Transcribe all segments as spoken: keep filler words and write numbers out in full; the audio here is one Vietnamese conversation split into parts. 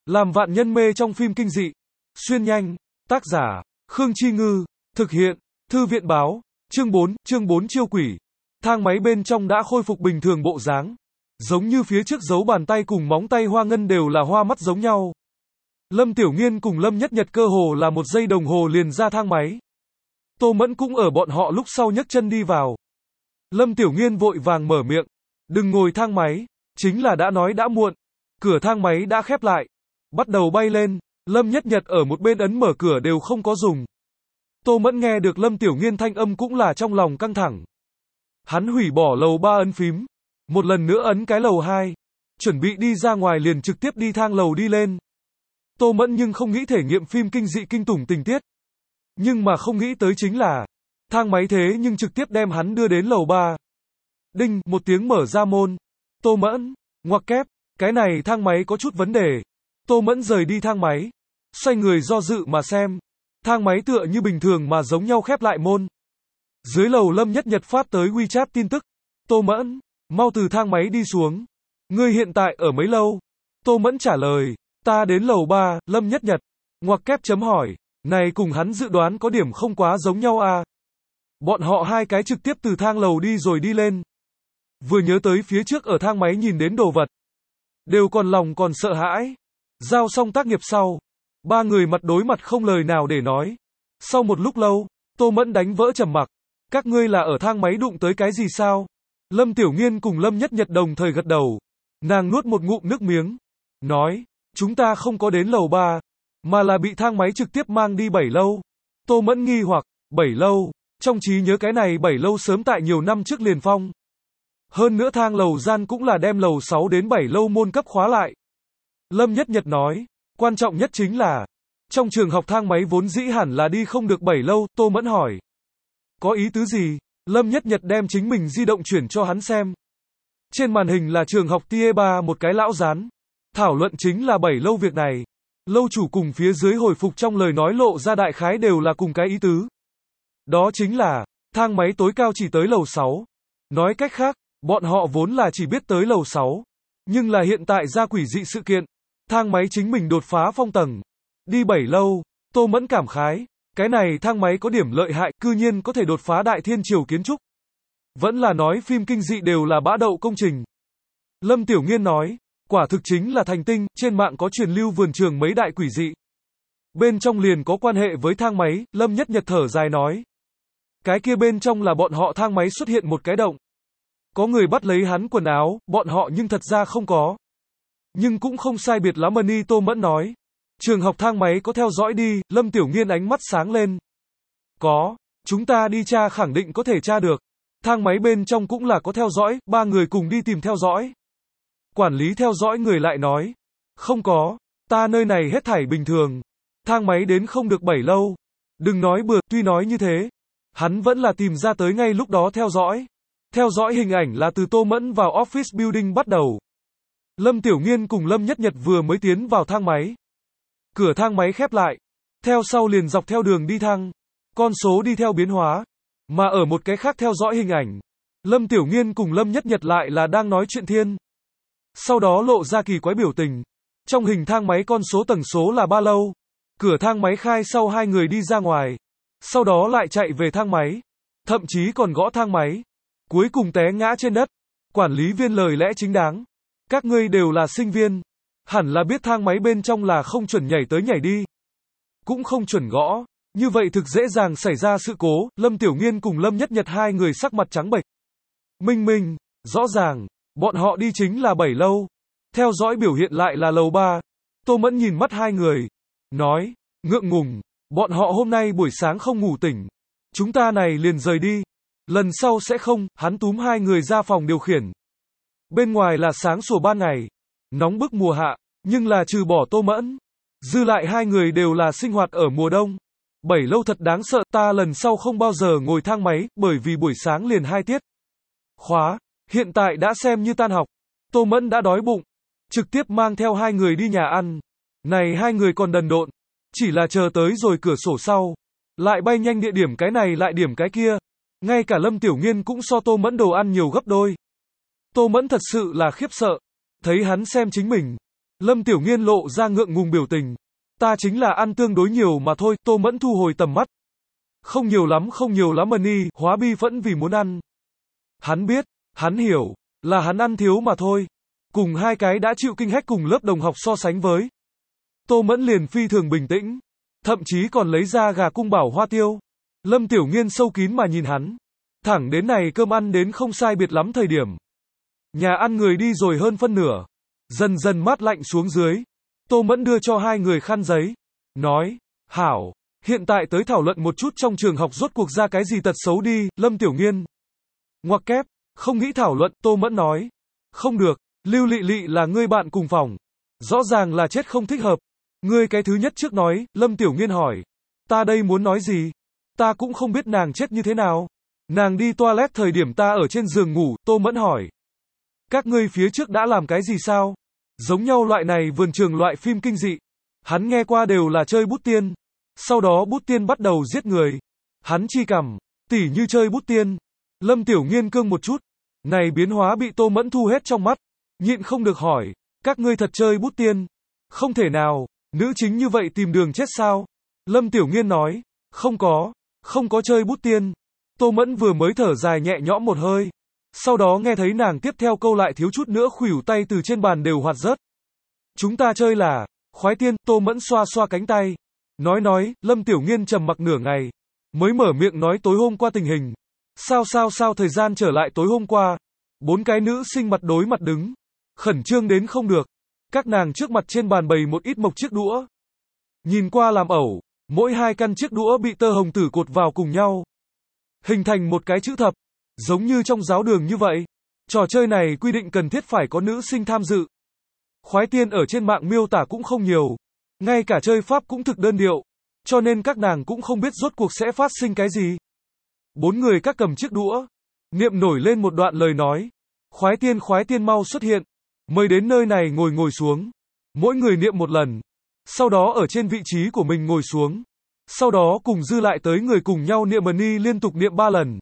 Làm vạn nhân mê trong phim kinh dị. Xuyên nhanh. Tác giả, Khương Chi Ngư. Thực hiện, Thư viện báo. Chương bốn, chương bốn chiêu quỷ. Thang máy bên trong đã khôi phục bình thường bộ dáng. Giống như phía trước dấu bàn tay cùng móng tay Hoa Ngân đều là hoa mắt giống nhau. Lâm Tiểu Nghiên cùng Lâm Nhất Nhật cơ hồ là một giây đồng hồ liền ra thang máy. Tô Mẫn cũng ở bọn họ lúc sau nhấc chân đi vào. Lâm Tiểu Nghiên vội vàng mở miệng. Đừng ngồi thang máy, chính là đã nói đã muộn. Cửa thang máy đã khép lại. Bắt đầu bay lên, Lâm Nhất Nhật ở một bên ấn mở cửa đều không có dùng. Tô Mẫn nghe được Lâm Tiểu Nghiên thanh âm cũng là trong lòng căng thẳng. Hắn hủy bỏ lầu ba ấn phím. Một lần nữa ấn cái lầu hai. Chuẩn bị đi ra ngoài liền trực tiếp đi thang lầu đi lên. Tô Mẫn nhưng không nghĩ thể nghiệm phim kinh dị kinh tủng tình tiết. Nhưng mà không nghĩ tới chính là, thang máy thế nhưng trực tiếp đem hắn đưa đến lầu ba. Đinh, một tiếng mở ra môn. Tô Mẫn, ngoặc kép, cái này thang máy có chút vấn đề. Tô Mẫn rời đi thang máy. Xoay người do dự mà xem. Thang máy tựa như bình thường mà giống nhau khép lại môn. Dưới lầu Lâm Nhất Nhật phát tới WeChat tin tức. Tô Mẫn, mau từ thang máy đi xuống. Ngươi hiện tại ở mấy lâu? Tô Mẫn trả lời, ta đến lầu ba, Lâm Nhất Nhật. Ngoặc kép chấm hỏi, này cùng hắn dự đoán có điểm không quá giống nhau à? Bọn họ hai cái trực tiếp từ thang lầu đi rồi đi lên. Vừa nhớ tới phía trước ở thang máy nhìn đến đồ vật. Đều còn lòng còn sợ hãi. Giao xong tác nghiệp sau. Ba người mặt đối mặt không lời nào để nói. Sau một lúc lâu, Tô Mẫn đánh vỡ trầm mặc. Các ngươi là ở thang máy đụng tới cái gì sao? Lâm Tiểu Nghiên cùng Lâm Nhất Nhật đồng thời gật đầu. Nàng nuốt một ngụm nước miếng. Nói, chúng ta không có đến lầu ba, mà là bị thang máy trực tiếp mang đi bảy lâu. Tô Mẫn nghi hoặc, bảy lâu, trong trí nhớ cái này bảy lâu sớm tại nhiều năm trước liền phong. Hơn nữa thang lầu gian cũng là đem lầu sáu đến bảy lâu môn cấp khóa lại. Lâm Nhất Nhật nói, quan trọng nhất chính là, trong trường học thang máy vốn dĩ hẳn là đi không được bảy lâu. Tô Mẫn hỏi, có ý tứ gì? Lâm Nhất Nhật đem chính mình di động chuyển cho hắn xem. Trên màn hình là trường học Tier ba một cái lão dán. Thảo luận chính là bảy lâu việc này. Lâu chủ cùng phía dưới hồi phục trong lời nói lộ ra đại khái đều là cùng cái ý tứ. Đó chính là, thang máy tối cao chỉ tới lầu sáu. Nói cách khác, bọn họ vốn là chỉ biết tới lầu sáu. Nhưng là hiện tại ra quỷ dị sự kiện. Thang máy chính mình đột phá phong tầng. Đi bảy lâu, Tô Mẫn cảm khái. Cái này thang máy có điểm lợi hại, cư nhiên có thể đột phá đại thiên triều kiến trúc. Vẫn là nói phim kinh dị đều là bã đậu công trình. Lâm Tiểu Nghiên nói, quả thực chính là thành tinh, trên mạng có truyền lưu vườn trường mấy đại quỷ dị. Bên trong liền có quan hệ với thang máy. Lâm Nhất Nhật thở dài nói. Cái kia bên trong là bọn họ thang máy xuất hiện một cái động. Có người bắt lấy hắn quần áo, bọn họ nhưng thật ra không có. Nhưng cũng không sai biệt lắm Mani. Tô Mẫn nói. Trường học thang máy có theo dõi đi. Lâm Tiểu Nghiên ánh mắt sáng lên. Có, chúng ta đi tra khẳng định có thể tra được. Thang máy bên trong cũng là có theo dõi, ba người cùng đi tìm theo dõi. Quản lý theo dõi người lại nói. Không có, ta nơi này hết thảy bình thường. Thang máy đến không được bảy lâu. Đừng nói bừa, tuy nói như thế. Hắn vẫn là tìm ra tới ngay lúc đó theo dõi. Theo dõi hình ảnh là từ Tô Mẫn vào office building bắt đầu. Lâm Tiểu Nghiên cùng Lâm Nhất Nhật vừa mới tiến vào thang máy. Cửa thang máy khép lại. Theo sau liền dọc theo đường đi thang. Con số đi theo biến hóa. Mà ở một cái khác theo dõi hình ảnh. Lâm Tiểu Nghiên cùng Lâm Nhất Nhật lại là đang nói chuyện thiên. Sau đó lộ ra kỳ quái biểu tình. Trong hình thang máy con số tầng số là ba lâu. Cửa thang máy khai sau hai người đi ra ngoài. Sau đó lại chạy về thang máy. Thậm chí còn gõ thang máy. Cuối cùng té ngã trên đất. Quản lý viên lời lẽ chính đáng. Các ngươi đều là sinh viên. Hẳn là biết thang máy bên trong là không chuẩn nhảy tới nhảy đi. Cũng không chuẩn gõ. Như vậy thực dễ dàng xảy ra sự cố. Lâm Tiểu Nghiên cùng Lâm Nhất Nhật hai người sắc mặt trắng bệch. Minh minh, rõ ràng, bọn họ đi chính là bảy lâu. Theo dõi biểu hiện lại là lầu ba. Tô Mẫn nhìn mắt hai người. Nói, ngượng ngùng, bọn họ hôm nay buổi sáng không ngủ tỉnh. Chúng ta này liền rời đi. Lần sau sẽ không. Hắn túm hai người ra phòng điều khiển. Bên ngoài là sáng sủa ban ngày. Nóng bức mùa hạ. Nhưng là trừ bỏ Tô Mẫn. Dư lại hai người đều là sinh hoạt ở mùa đông. Bảy lâu thật đáng sợ, ta lần sau không bao giờ ngồi thang máy, bởi vì buổi sáng liền hai tiết. Khóa, hiện tại đã xem như tan học. Tô Mẫn đã đói bụng. Trực tiếp mang theo hai người đi nhà ăn. Này hai người còn đần độn. Chỉ là chờ tới rồi cửa sổ sau. Lại bay nhanh địa điểm cái này lại điểm cái kia. Ngay cả Lâm Tiểu Nghiên cũng so Tô Mẫn đồ ăn nhiều gấp đôi. Tô Mẫn thật sự là khiếp sợ. Thấy hắn xem chính mình. Lâm Tiểu Nghiên lộ ra ngượng ngùng biểu tình. Ta chính là ăn tương đối nhiều mà thôi, Tô Mẫn thu hồi tầm mắt. Không nhiều lắm, không nhiều lắm Mani, hóa bi phẫn vì muốn ăn. Hắn biết, hắn hiểu, là hắn ăn thiếu mà thôi. Cùng hai cái đã chịu kinh hách cùng lớp đồng học so sánh với. Tô Mẫn liền phi thường bình tĩnh. Thậm chí còn lấy ra gà cung bảo hoa tiêu. Lâm Tiểu Nghiên sâu kín mà nhìn hắn. Thẳng đến này cơm ăn đến không sai biệt lắm thời điểm. Nhà ăn người đi rồi hơn phân nửa. Dần dần mát lạnh xuống dưới. Tô Mẫn đưa cho hai người khăn giấy. Nói, hảo, hiện tại tới thảo luận một chút trong trường học rốt cuộc ra cái gì tật xấu đi, Lâm Tiểu Nghiên. Ngoặc kép, không nghĩ thảo luận, Tô Mẫn nói. Không được, Lưu Lị Lị là ngươi bạn cùng phòng. Rõ ràng là chết không thích hợp. Ngươi cái thứ nhất trước nói, Lâm Tiểu Nghiên hỏi. Ta đây muốn nói gì? Ta cũng không biết nàng chết như thế nào. Nàng đi toilet thời điểm ta ở trên giường ngủ, Tô Mẫn hỏi. Các ngươi phía trước đã làm cái gì sao? Giống nhau loại này vườn trường loại phim kinh dị. Hắn nghe qua đều là chơi bút tiên. Sau đó bút tiên bắt đầu giết người. Hắn chi cằm, tỉ như chơi bút tiên. Lâm Tiểu Nghiên cương một chút. Này biến hóa bị Tô Mẫn thu hết trong mắt. Nhịn không được hỏi. Các ngươi thật chơi bút tiên? Không thể nào, nữ chính như vậy tìm đường chết sao? Lâm Tiểu Nghiên nói. Không có, không có chơi bút tiên. Tô Mẫn vừa mới thở dài nhẹ nhõm một hơi. Sau đó nghe thấy nàng tiếp theo câu lại thiếu chút nữa khuỷu tay từ trên bàn đều hoạt rớt. Chúng ta chơi là khoái tiên, Tô Mẫn xoa xoa cánh tay. Nói nói, Lâm Tiểu Nghiên trầm mặc nửa ngày. Mới mở miệng nói tối hôm qua tình hình. Sao sao sao thời gian trở lại tối hôm qua. Bốn cái nữ sinh mặt đối mặt đứng. Khẩn trương đến không được. Các nàng trước mặt trên bàn bày một ít mộc chiếc đũa. Nhìn qua làm ẩu. Mỗi hai căn chiếc đũa bị tơ hồng tử cột vào cùng nhau. Hình thành một cái chữ thập. Giống như trong giáo đường như vậy. Trò chơi này quy định cần thiết phải có nữ sinh tham dự. Khoái tiên ở trên mạng miêu tả cũng không nhiều. Ngay cả chơi pháp cũng thực đơn điệu. Cho nên các nàng cũng không biết rốt cuộc sẽ phát sinh cái gì. Bốn người các cầm chiếc đũa. Niệm nổi lên một đoạn lời nói. Khoái tiên khoái tiên mau xuất hiện. Mời đến nơi này ngồi ngồi xuống. Mỗi người niệm một lần. Sau đó ở trên vị trí của mình ngồi xuống. Sau đó cùng dư lại tới người cùng nhau niệm Mani liên tục niệm ba lần.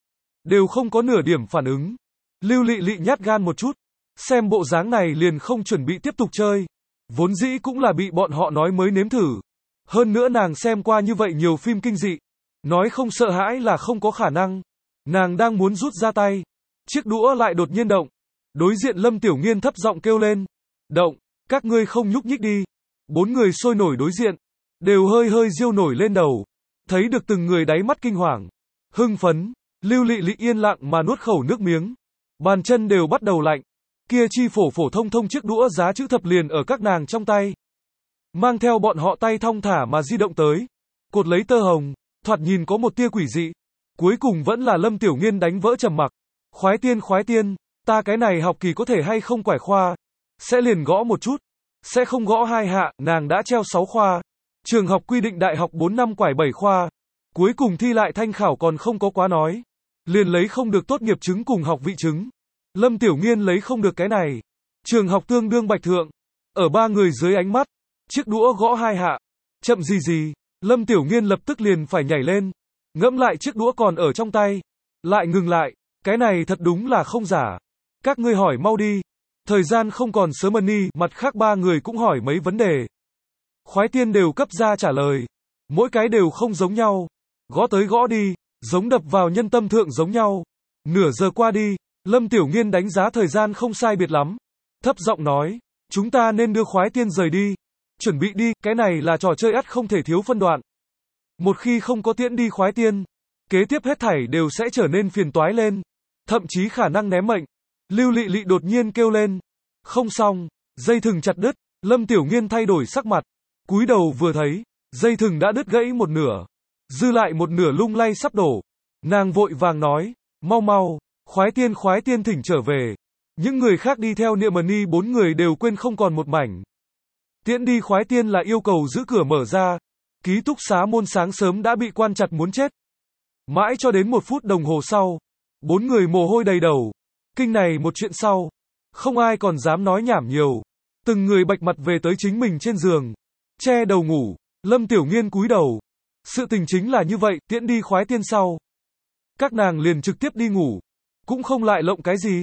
Đều không có nửa điểm phản ứng. Lưu Lị Lị nhát gan một chút. Xem bộ dáng này liền không chuẩn bị tiếp tục chơi. Vốn dĩ cũng là bị bọn họ nói mới nếm thử. Hơn nữa nàng xem qua như vậy nhiều phim kinh dị. Nói không sợ hãi là không có khả năng. Nàng đang muốn rút ra tay. Chiếc đũa lại đột nhiên động. Đối diện Lâm Tiểu Nghiên thấp giọng kêu lên. Động, các ngươi không nhúc nhích đi. Bốn người sôi nổi đối diện. Đều hơi hơi riêu nổi lên đầu. Thấy được từng người đáy mắt kinh hoàng. Hưng phấn. Lưu Lị Lị yên lặng mà nuốt khẩu nước miếng. Bàn chân đều bắt đầu lạnh. Kia chi phổ phổ thông thông chiếc đũa giá chữ thập liền ở các nàng trong tay. Mang theo bọn họ tay thong thả mà di động tới. Cột lấy tơ hồng. Thoạt nhìn có một tia quỷ dị. Cuối cùng vẫn là Lâm Tiểu Nghiên đánh vỡ trầm mặc. Khoái tiên khoái tiên. Ta cái này học kỳ có thể hay không quải khoa. Sẽ liền gõ một chút. Sẽ không gõ hai hạ, nàng đã treo sáu khoa. Trường học quy định đại học bốn năm quải bảy khoa. Cuối cùng thi lại thanh khảo còn không có quá nói. Liền lấy không được tốt nghiệp chứng cùng học vị chứng. Lâm Tiểu Nghiên lấy không được cái này. Trường học tương đương bạch thượng. Ở ba người dưới ánh mắt. Chiếc đũa gõ hai hạ. Chậm gì gì. Lâm Tiểu Nghiên lập tức liền phải nhảy lên. Ngẫm lại chiếc đũa còn ở trong tay. Lại ngừng lại. Cái này thật đúng là không giả. Các ngươi hỏi mau đi. Thời gian không còn sớm Mani, mặt khác ba người cũng hỏi mấy vấn đề. Khoái tiên đều cấp ra trả lời. Mỗi cái đều không giống nhau. Gõ tới gõ đi, giống đập vào nhân tâm thượng giống nhau. Nửa giờ qua đi, Lâm Tiểu Nghiên đánh giá thời gian không sai biệt lắm. Thấp giọng nói, chúng ta nên đưa khoái tiên rời đi. Chuẩn bị đi, cái này là trò chơi ắt không thể thiếu phân đoạn. Một khi không có tiễn đi khoái tiên, kế tiếp hết thảy đều sẽ trở nên phiền toái lên. Thậm chí khả năng ném mệnh. Lưu Lị Lị đột nhiên kêu lên. Không xong, dây thừng chặt đứt. Lâm Tiểu Nghiên thay đổi sắc mặt. Cúi đầu vừa thấy, dây thừng đã đứt gãy một nửa. Dư lại một nửa lung lay sắp đổ. Nàng vội vàng nói, mau mau, khoái tiên khoái tiên thỉnh trở về. Những người khác đi theo niệm Mani bốn người đều quên không còn một mảnh. Tiễn đi khoái tiên là yêu cầu giữ cửa mở ra. Ký túc xá môn sáng sớm đã bị quan chặt muốn chết. Mãi cho đến một phút đồng hồ sau. Bốn người mồ hôi đầy đầu. Kinh này một chuyện sau. Không ai còn dám nói nhảm nhiều. Từng người bạch mặt về tới chính mình trên giường. Che đầu ngủ. Lâm Tiểu Nghiên cúi đầu. Sự tình chính là như vậy, tiễn đi khoái tiên sau. Các nàng liền trực tiếp đi ngủ. Cũng không lại lộng cái gì.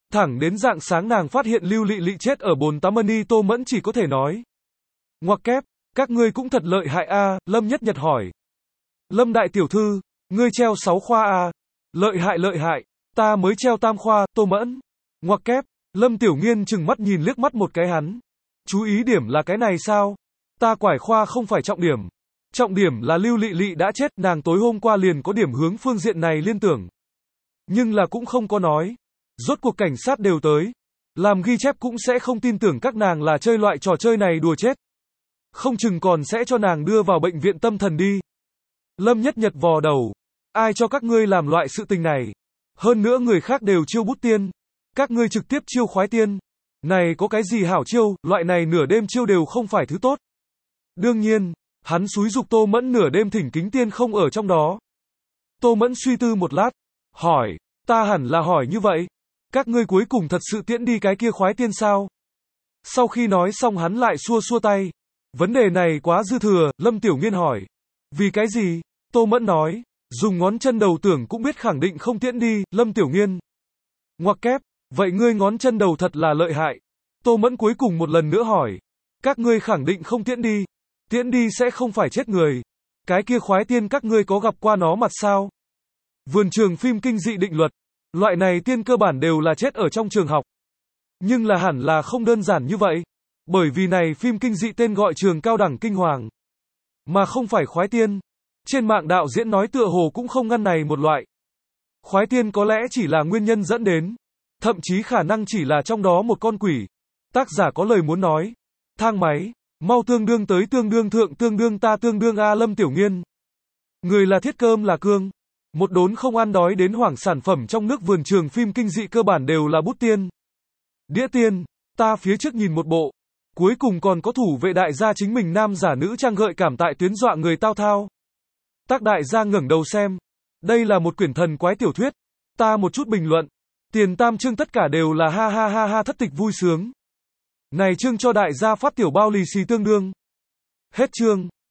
Thẳng đến rạng sáng nàng phát hiện Lưu Lị Lị chết ở bồn tắm Mani, Tô Mẫn chỉ có thể nói. Ngoặc kép, các ngươi cũng thật lợi hại a, Lâm Nhất Nhật hỏi. Lâm đại tiểu thư, ngươi treo sáu khoa a. Lợi hại lợi hại, ta mới treo tam khoa, Tô Mẫn. Ngoặc kép, Lâm Tiểu Nghiên chừng mắt nhìn liếc mắt một cái hắn. Chú ý điểm là cái này sao? Ta quải khoa không phải trọng điểm. Trọng điểm là Lưu Lị Lị đã chết, nàng tối hôm qua liền có điểm hướng phương diện này liên tưởng. Nhưng là cũng không có nói. Rốt cuộc cảnh sát đều tới. Làm ghi chép cũng sẽ không tin tưởng các nàng là chơi loại trò chơi này đùa chết. Không chừng còn sẽ cho nàng đưa vào bệnh viện tâm thần đi. Lâm Nhất Nhật vò đầu. Ai cho các ngươi làm loại sự tình này? Hơn nữa người khác đều chiêu bút tiên. Các ngươi trực tiếp chiêu khoái tiên. Này có cái gì hảo chiêu, loại này nửa đêm chiêu đều không phải thứ tốt. Đương nhiên, hắn xúi giục Tô Mẫn nửa đêm thỉnh kính tiên không ở trong đó. Tô Mẫn suy tư một lát. Hỏi, ta hẳn là hỏi như vậy. Các ngươi cuối cùng thật sự tiễn đi cái kia khoái tiên sao? Sau khi nói xong hắn lại xua xua tay. Vấn đề này quá dư thừa, Lâm Tiểu Nghiên hỏi. Vì cái gì? Tô Mẫn nói. Dùng ngón chân đầu tưởng cũng biết khẳng định không tiễn đi, Lâm Tiểu Nghiên. Ngoặc kép, vậy ngươi ngón chân đầu thật là lợi hại. Tô Mẫn cuối cùng một lần nữa hỏi. Các ngươi khẳng định không tiễn đi. Tiễn đi sẽ không phải chết người. Cái kia khoái tiên các ngươi có gặp qua nó mặt sao? Vườn trường phim kinh dị định luật. Loại này tiên cơ bản đều là chết ở trong trường học. Nhưng là hẳn là không đơn giản như vậy. Bởi vì này phim kinh dị tên gọi Trường Cao Đẳng Kinh Hoàng. Mà không phải khoái tiên. Trên mạng đạo diễn nói tựa hồ cũng không ngăn này một loại. Khoái tiên có lẽ chỉ là nguyên nhân dẫn đến. Thậm chí khả năng chỉ là trong đó một con quỷ. Tác giả có lời muốn nói. Thang máy. Mau tương đương tới tương đương thượng tương đương ta tương đương A Lâm Tiểu Nghiên. Người là thiết cơm là cương. Một đốn không ăn đói đến hoảng sản phẩm trong nước vườn trường phim kinh dị cơ bản đều là bút tiên. Đĩa tiên, ta phía trước nhìn một bộ. Cuối cùng còn có thủ vệ đại gia chính mình nam giả nữ trang gợi cảm tại tuyến dọa người tao thao. Tác đại gia ngẩng đầu xem. Đây là một quyển thần quái tiểu thuyết. Ta một chút bình luận. Tiền tam chương tất cả đều là ha ha ha ha thất tịch vui sướng. Này chương cho đại gia phát tiểu bao lì xì tương đương. Hết chương.